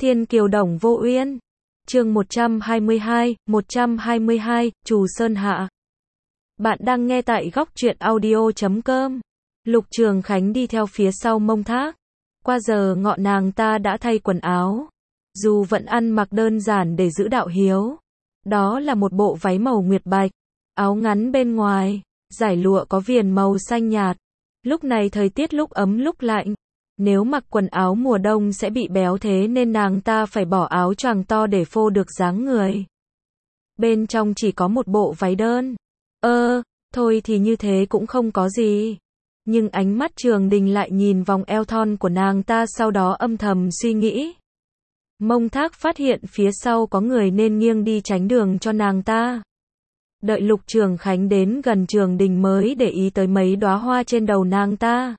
Thiên Kiều Đồng Vô Uyên. Chương 122, Trù Sơn Hạ. Bạn đang nghe tại góc truyện audio.com. Lục Trường Khánh đi theo phía sau Mông Thác. Qua giờ ngọ nàng ta đã thay quần áo. Dù vẫn ăn mặc đơn giản để giữ đạo hiếu. Đó là một bộ váy màu nguyệt bạch. Áo ngắn bên ngoài, dải lụa có viền màu xanh nhạt. Lúc này thời tiết lúc ấm lúc lạnh. Nếu mặc quần áo mùa đông sẽ bị béo, thế nên nàng ta phải bỏ áo choàng to để phô được dáng người. Bên trong chỉ có một bộ váy đơn. Thôi thì như thế cũng không có gì. Nhưng ánh mắt Trường Đình lại nhìn vòng eo thon của nàng ta, sau đó âm thầm suy nghĩ. Mông Thác phát hiện phía sau có người nên nghiêng đi tránh đường cho nàng ta. Đợi Lục Trường Khánh đến gần Trường Đình mới để ý tới mấy đóa hoa trên đầu nàng ta.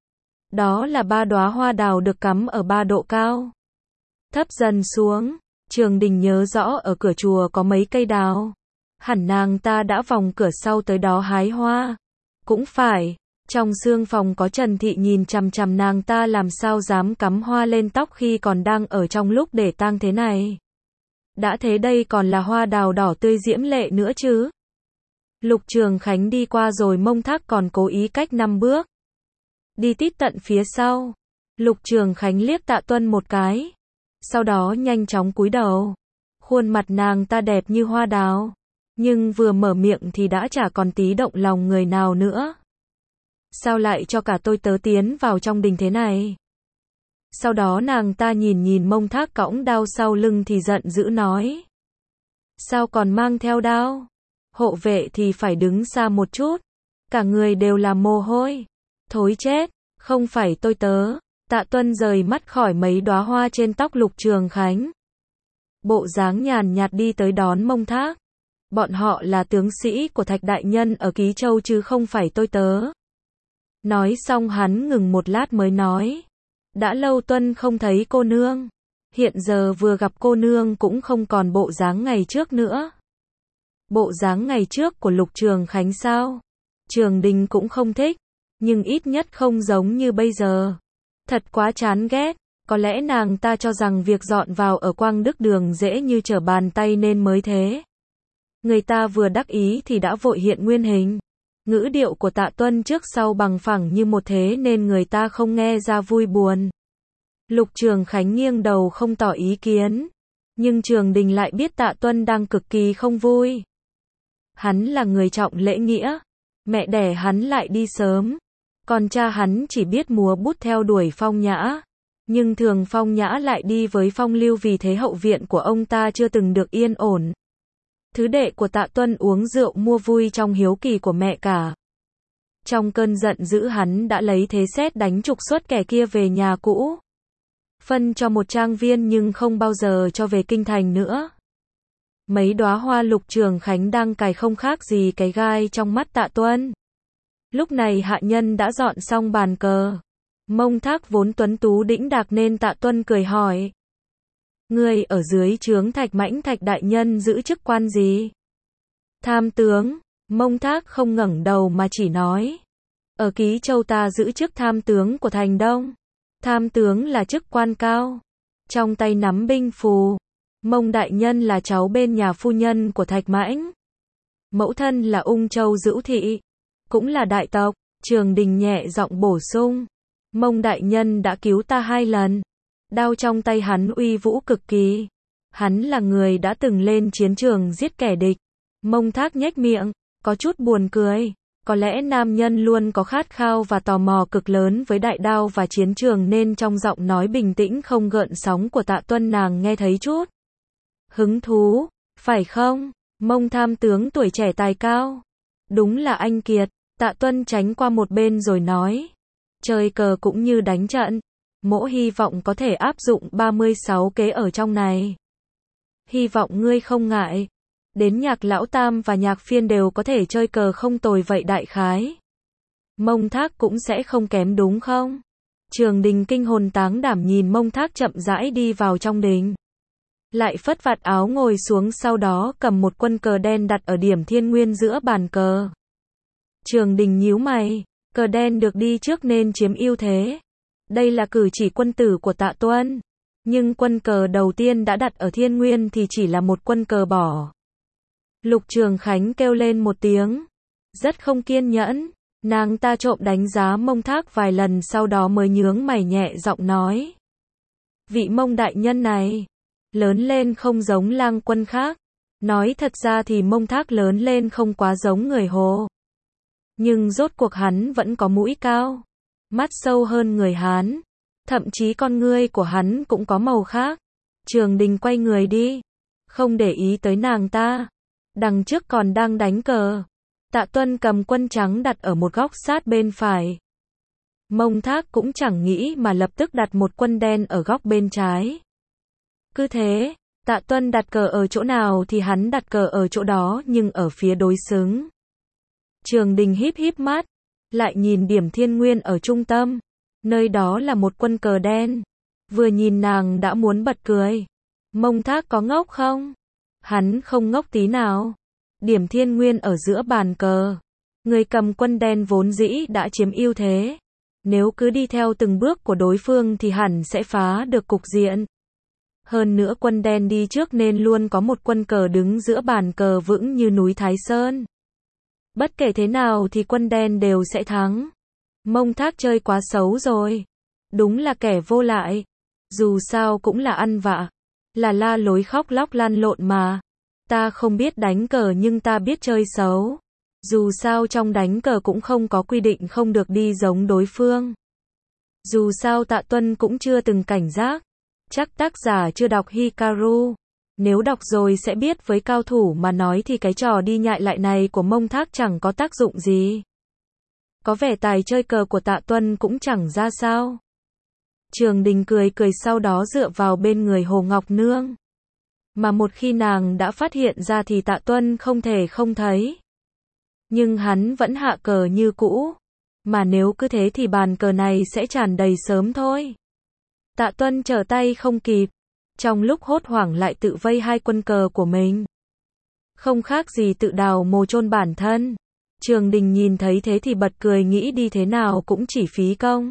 Đó là 3 đóa hoa đào được cắm ở 3 độ cao. Thấp dần xuống, Trường Đình nhớ rõ ở cửa chùa có mấy cây đào. Hẳn nàng ta đã vòng cửa sau tới đó hái hoa. Cũng phải, trong xương phòng có Trần Thị nhìn chằm chằm nàng ta, làm sao dám cắm hoa lên tóc khi còn đang ở trong lúc để tang thế này. Đã thế đây còn là hoa đào đỏ tươi diễm lệ nữa chứ. Lục Trường Khánh đi qua rồi Mông Thác còn cố ý cách 5 bước. Đi tít tận phía sau. Lục Trường Khánh liếc Tạ Tuân một cái. Sau đó nhanh chóng cúi đầu. Khuôn mặt nàng ta đẹp như hoa đào. Nhưng vừa mở miệng thì đã chả còn tí động lòng người nào nữa. Sao lại cho cả tôi tớ tiến vào trong đình thế này? Sau đó nàng ta nhìn Mông Thác cõng đao sau lưng thì giận dữ nói. Sao còn mang theo đao? Hộ vệ thì phải đứng xa một chút. Cả người đều là mồ hôi. Thối chết, không phải tôi tớ. Tạ Tuân rời mắt khỏi mấy đóa hoa trên tóc Lục Trường Khánh. Bộ dáng nhàn nhạt đi tới đón Mông Thác. Bọn họ là tướng sĩ của Thạch Đại Nhân ở Ký Châu chứ không phải tôi tớ. Nói xong hắn ngừng một lát mới nói. Đã lâu Tuân không thấy cô nương. Hiện giờ vừa gặp cô nương cũng không còn bộ dáng ngày trước nữa. Bộ dáng ngày trước của Lục Trường Khánh sao? Trường Đình cũng không thích. Nhưng ít nhất không giống như bây giờ. Thật quá chán ghét. Có lẽ nàng ta cho rằng việc dọn vào ở Quang Đức Đường dễ như trở bàn tay nên mới thế. Người ta vừa đắc ý thì đã vội hiện nguyên hình. Ngữ điệu của Tạ Tuân trước sau bằng phẳng như một thế nên người ta không nghe ra vui buồn. Lục Trường Khánh nghiêng đầu không tỏ ý kiến. Nhưng Trường Đình lại biết Tạ Tuân đang cực kỳ không vui. Hắn là người trọng lễ nghĩa. Mẹ đẻ hắn lại đi sớm. Còn cha hắn chỉ biết múa bút theo đuổi Phong Nhã. Nhưng thường Phong Nhã lại đi với Phong Lưu, vì thế hậu viện của ông ta chưa từng được yên ổn. Thứ đệ của Tạ Tuân uống rượu mua vui trong hiếu kỳ của mẹ cả. Trong cơn giận dữ hắn đã lấy thế sét đánh trục xuất kẻ kia về nhà cũ. Phân cho một trang viên nhưng không bao giờ cho về kinh thành nữa. Mấy đóa hoa Lục Trường Khánh đang cài không khác gì cái gai trong mắt Tạ Tuân. Lúc này hạ nhân đã dọn xong bàn cờ. Mông Thác vốn tuấn tú đĩnh đạc nên Tạ Tuân cười hỏi. Ngươi ở dưới trướng Thạch Mãnh Thạch Đại Nhân giữ chức quan gì? Tham tướng. Mông Thác không ngẩng đầu mà chỉ nói. Ở Ký Châu ta giữ chức tham tướng của thành Đông. Tham tướng là chức quan cao. Trong tay nắm binh phù. Mông Đại Nhân là cháu bên nhà phu nhân của Thạch Mãnh. Mẫu thân là Ung Châu Dữu Thị. Cũng là đại tộc. Trường Đình nhẹ giọng bổ sung. Mông Đại Nhân đã cứu ta 2 lần. Đao trong tay hắn uy vũ cực kỳ. Hắn là người đã từng lên chiến trường giết kẻ địch. Mông Thác nhếch miệng, có chút buồn cười. Có lẽ nam nhân luôn có khát khao và tò mò cực lớn với đại đao và chiến trường nên trong giọng nói bình tĩnh không gợn sóng của Tạ Tuân nàng nghe thấy chút hứng thú, phải không? Mông tham tướng tuổi trẻ tài cao. Đúng là anh kiệt. Tạ Tuân tránh qua một bên rồi nói. Chơi cờ cũng như đánh trận. Mỗ hy vọng có thể áp dụng 36 kế ở trong này. Hy vọng ngươi không ngại. Đến Nhạc Lão Tam và Nhạc Phiên đều có thể chơi cờ không tồi vậy đại khái. Mông Thác cũng sẽ không kém đúng không? Trường Đình kinh hồn táng đảm nhìn Mông Thác chậm rãi đi vào trong đình. Lại phất vạt áo ngồi xuống, sau đó cầm một quân cờ đen đặt ở điểm thiên nguyên giữa bàn cờ. Trường Đình nhíu mày, cờ đen được đi trước nên chiếm ưu thế. Đây là cử chỉ quân tử của Tạ Tuân. Nhưng quân cờ đầu tiên đã đặt ở Thiên Nguyên thì chỉ là một quân cờ bỏ. Lục Trường Khánh kêu lên một tiếng. Rất không kiên nhẫn. Nàng ta trộm đánh giá Mông Thác vài lần sau đó mới nhướng mày nhẹ giọng nói. Vị Mông đại nhân này, lớn lên không giống Lang Quân khác. Nói thật ra thì Mông Thác lớn lên không quá giống người Hồ. Nhưng rốt cuộc hắn vẫn có mũi cao, mắt sâu hơn người Hán. Thậm chí con ngươi của hắn cũng có màu khác. Trường Đình quay người đi, không để ý tới nàng ta. Đằng trước còn đang đánh cờ. Tạ Tuân cầm quân trắng đặt ở một góc sát bên phải. Mông Thác cũng chẳng nghĩ mà lập tức đặt một quân đen ở góc bên trái. Cứ thế, Tạ Tuân đặt cờ ở chỗ nào thì hắn đặt cờ ở chỗ đó nhưng ở phía đối xứng. Trường Đình híp híp mắt, lại nhìn điểm Thiên Nguyên ở trung tâm. Nơi đó là một quân cờ đen. Vừa nhìn nàng đã muốn bật cười. Mông Thác có ngốc không? Hắn không ngốc tí nào. Điểm Thiên Nguyên ở giữa bàn cờ. Người cầm quân đen vốn dĩ đã chiếm ưu thế. Nếu cứ đi theo từng bước của đối phương thì hẳn sẽ phá được cục diện. Hơn nữa quân đen đi trước nên luôn có một quân cờ đứng giữa bàn cờ vững như núi Thái Sơn. Bất kể thế nào thì quân đen đều sẽ thắng. Mông Thác chơi quá xấu rồi. Đúng là kẻ vô lại. Dù sao cũng là ăn vạ. Là la lối khóc lóc lăn lộn mà. Ta không biết đánh cờ nhưng ta biết chơi xấu. Dù sao trong đánh cờ cũng không có quy định không được đi giống đối phương. Dù sao Tạ Tuân cũng chưa từng cảnh giác. Chắc tác giả chưa đọc Hikaru. Nếu đọc rồi sẽ biết với cao thủ mà nói thì cái trò đi nhại lại này của Mông Thác chẳng có tác dụng gì. Có vẻ tài chơi cờ của Tạ Tuân cũng chẳng ra sao. Trường Đình cười cười sau đó dựa vào bên người Hồ Ngọc Nương. Mà một khi nàng đã phát hiện ra thì Tạ Tuân không thể không thấy. Nhưng hắn vẫn hạ cờ như cũ. Mà nếu cứ thế thì bàn cờ này sẽ tràn đầy sớm thôi. Tạ Tuân trở tay không kịp. Trong lúc hốt hoảng lại tự vây hai quân cờ của mình. Không khác gì tự đào mồ chôn bản thân. Trường Đình nhìn thấy thế thì bật cười nghĩ đi thế nào cũng chỉ phí công.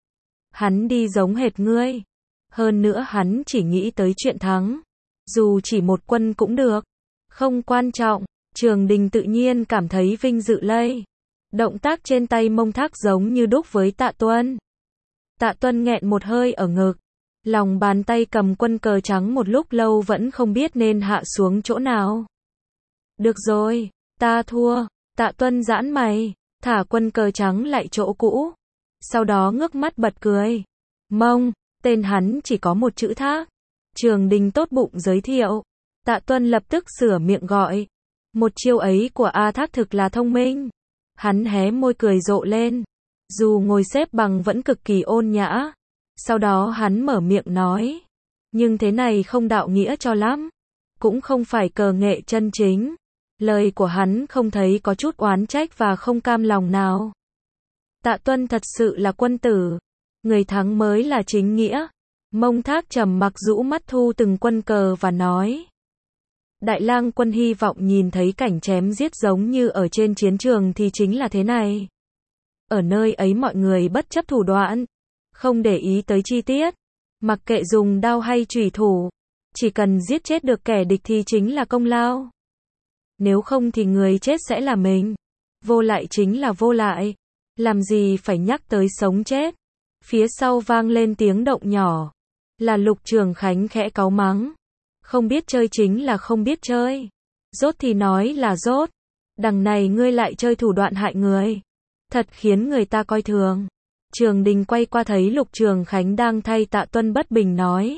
Hắn đi giống hệt ngươi. Hơn nữa hắn chỉ nghĩ tới chuyện thắng. Dù chỉ một quân cũng được. Không quan trọng. Trường Đình tự nhiên cảm thấy vinh dự lây. Động tác trên tay Mông Thác giống như đúc với Tạ Tuân. Tạ Tuân nghẹn một hơi ở ngực. Lòng bàn tay cầm quân cờ trắng một lúc lâu vẫn không biết nên hạ xuống chỗ nào. Được rồi, ta thua. Tạ Tuân giãn mày, thả quân cờ trắng lại chỗ cũ. Sau đó ngước mắt bật cười. Mông, tên hắn chỉ có một chữ Thác. Trường Đình tốt bụng giới thiệu. Tạ Tuân lập tức sửa miệng gọi. Một chiêu ấy của A Thác thực là thông minh. Hắn hé môi cười rộ lên. Dù ngồi xếp bằng vẫn cực kỳ ôn nhã. Sau đó hắn mở miệng nói. Nhưng thế này không đạo nghĩa cho lắm. Cũng không phải cờ nghệ chân chính. Lời của hắn không thấy có chút oán trách và không cam lòng nào. Tạ Tuân thật sự là quân tử. Người thắng mới là chính nghĩa. Mông Thác trầm mặc rũ mắt thu từng quân cờ và nói. Đại Lang Quân hy vọng nhìn thấy cảnh chém giết giống như ở trên chiến trường thì chính là thế này. Ở nơi ấy mọi người bất chấp thủ đoạn. Không để ý tới chi tiết. Mặc kệ dùng đao hay chủy thủ. Chỉ cần giết chết được kẻ địch thì chính là công lao. Nếu không thì người chết sẽ là mình. Vô lại chính là vô lại. Làm gì phải nhắc tới sống chết. Phía sau vang lên tiếng động nhỏ. Là Lục Trường Khánh khẽ cáu mắng. Không biết chơi chính là không biết chơi. Rốt thì nói là rốt. Đằng này ngươi lại chơi thủ đoạn hại người. Thật khiến người ta coi thường. Trường Đình quay qua thấy Lục Trường Khánh đang thay Tạ Tuân bất bình nói.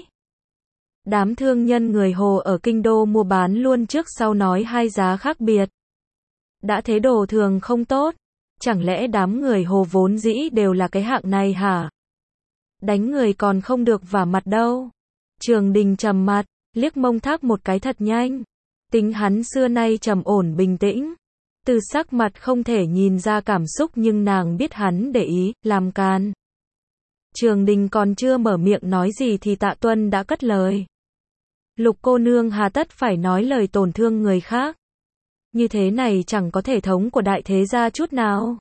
Đám thương nhân người Hồ ở kinh đô mua bán luôn trước sau nói hai giá khác biệt. Đã thế đồ thường không tốt. Chẳng lẽ đám người Hồ vốn dĩ đều là cái hạng này hả? Đánh người còn không được vả mặt đâu. Trường Đình trầm mặt, liếc Mông Thác một cái thật nhanh. Tính hắn xưa nay trầm ổn bình tĩnh. Từ sắc mặt không thể nhìn ra cảm xúc nhưng nàng biết hắn để ý, làm can. Trường Đình còn chưa mở miệng nói gì thì Tạ Tuân đã cất lời. Lục cô nương hà tất phải nói lời tổn thương người khác. Như thế này chẳng có thể thống của đại thế gia chút nào.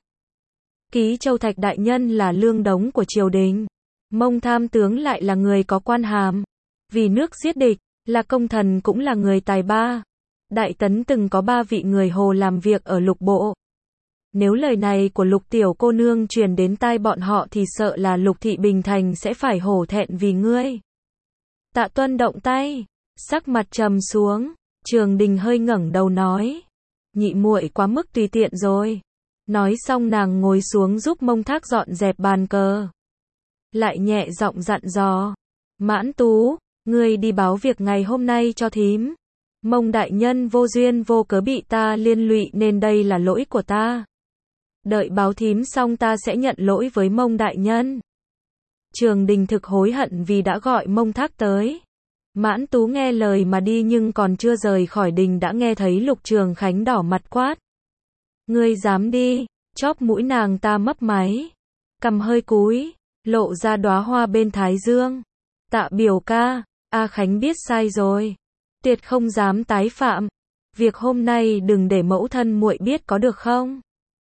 Ký Châu Thạch đại nhân là lương đống của triều đình. Mông tham tướng lại là người có quan hàm. Vì nước giết địch, là công thần cũng là người tài ba. Đại tấn từng có 3 vị người Hồ làm việc ở lục bộ. Nếu lời này của Lục tiểu cô nương truyền đến tai bọn họ thì sợ là Lục thị Bình Thành sẽ phải hổ thẹn vì ngươi. Tạ Tuân động tay, sắc mặt trầm xuống, Trường Đình hơi ngẩng đầu nói, nhị muội quá mức tùy tiện rồi. Nói xong nàng ngồi xuống giúp Mông Thác dọn dẹp bàn cờ. Lại nhẹ giọng dặn dò, Mãn Tú, ngươi đi báo việc ngày hôm nay cho thím. Mông đại nhân vô duyên vô cớ bị ta liên lụy nên đây là lỗi của ta. Đợi báo thím xong ta sẽ nhận lỗi với Mông đại nhân. Trường Đình thực hối hận vì đã gọi Mông Thác tới. Mãn Tú nghe lời mà đi nhưng còn chưa rời khỏi đình đã nghe thấy Lục Trường Khánh đỏ mặt quát. Ngươi dám đi, chóp mũi nàng ta mấp máy. Cằm hơi cúi, lộ ra đóa hoa bên thái dương. Tạ biểu ca, A Khánh biết sai rồi. Tuyệt không dám tái phạm. Việc hôm nay đừng để mẫu thân muội biết có được không?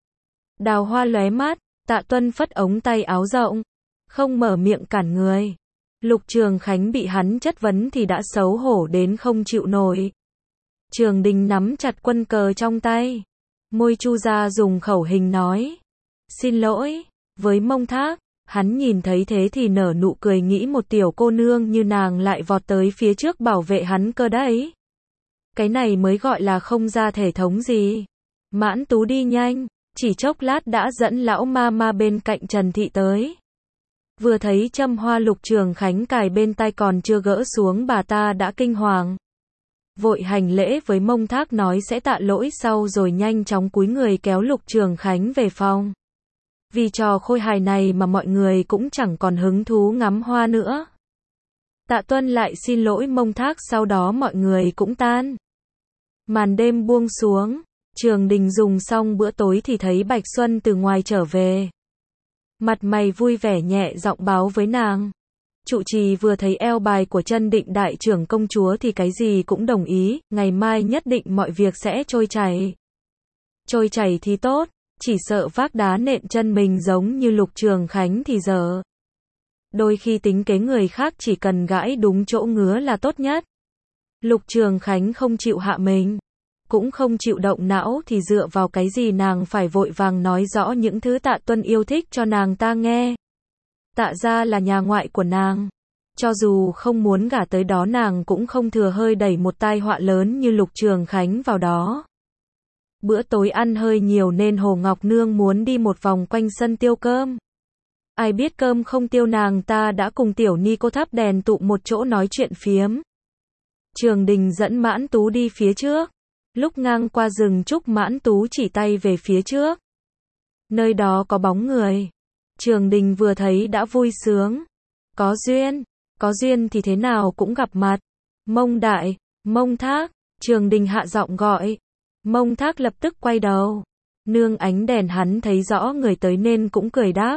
Đào Hoa lóe mắt, Tạ Tuân phất ống tay áo rộng, không mở miệng cản người. Lục Trường Khánh bị hắn chất vấn thì đã xấu hổ đến không chịu nổi. Trường Đình nắm chặt quân cờ trong tay, môi chu ra dùng khẩu hình nói, xin lỗi, với Mông Thác. Hắn nhìn thấy thế thì nở nụ cười nghĩ một tiểu cô nương như nàng lại vọt tới phía trước bảo vệ hắn cơ đấy. Cái này mới gọi là không ra thể thống gì. Mãn Tú đi nhanh, chỉ chốc lát đã dẫn lão ma bên cạnh Trần Thị tới. Vừa thấy châm hoa Lục Trường Khánh cài bên tay còn chưa gỡ xuống bà ta đã kinh hoàng. Vội hành lễ với Mông Thác nói sẽ tạ lỗi sau rồi nhanh chóng cúi người kéo Lục Trường Khánh về phòng. Vì trò khôi hài này mà mọi người cũng chẳng còn hứng thú ngắm hoa nữa. Tạ Tuân lại xin lỗi Mông Thác sau đó mọi người cũng tan. Màn đêm buông xuống, Trường Đình dùng xong bữa tối thì thấy Bạch Xuân từ ngoài trở về. Mặt mày vui vẻ nhẹ giọng báo với nàng. Trụ trì vừa thấy eo bài của Chân Định đại trưởng công chúa thì cái gì cũng đồng ý, ngày mai nhất định mọi việc sẽ trôi chảy. Trôi chảy thì tốt, chỉ sợ vác đá nện chân mình giống như Lục Trường Khánh thì dở. Đôi khi tính kế người khác chỉ cần gãi đúng chỗ ngứa là tốt nhất. Lục Trường Khánh không chịu hạ mình, cũng không chịu động não thì dựa vào cái gì nàng phải vội vàng nói rõ những thứ Tạ Tuân yêu thích cho nàng ta nghe. Tạ gia là nhà ngoại của nàng. Cho dù không muốn gả tới đó nàng cũng không thừa hơi đẩy một tai họa lớn như Lục Trường Khánh vào đó. Bữa tối ăn hơi nhiều nên Hồ Ngọc Nương muốn đi một vòng quanh sân tiêu cơm. Ai biết cơm không tiêu nàng ta đã cùng Tiểu Ni cô thắp đèn tụ một chỗ nói chuyện phiếm. Trường Đình dẫn Mãn Tú đi phía trước. Lúc ngang qua rừng trúc Mãn Tú chỉ tay về phía trước. Nơi đó có bóng người. Trường Đình vừa thấy đã vui sướng. Có duyên thì thế nào cũng gặp mặt. Mông đại, Mông Thác, Trường Đình hạ giọng gọi. Mông Thác lập tức quay đầu. Nương ánh đèn hắn thấy rõ người tới nên cũng cười đáp.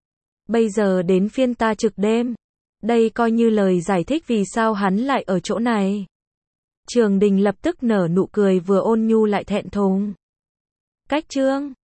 Bây giờ đến phiên ta trực đêm. Đây coi như lời giải thích vì sao hắn lại ở chỗ này. Trường Đình lập tức nở nụ cười vừa ôn nhu lại thẹn thùng. Cách chương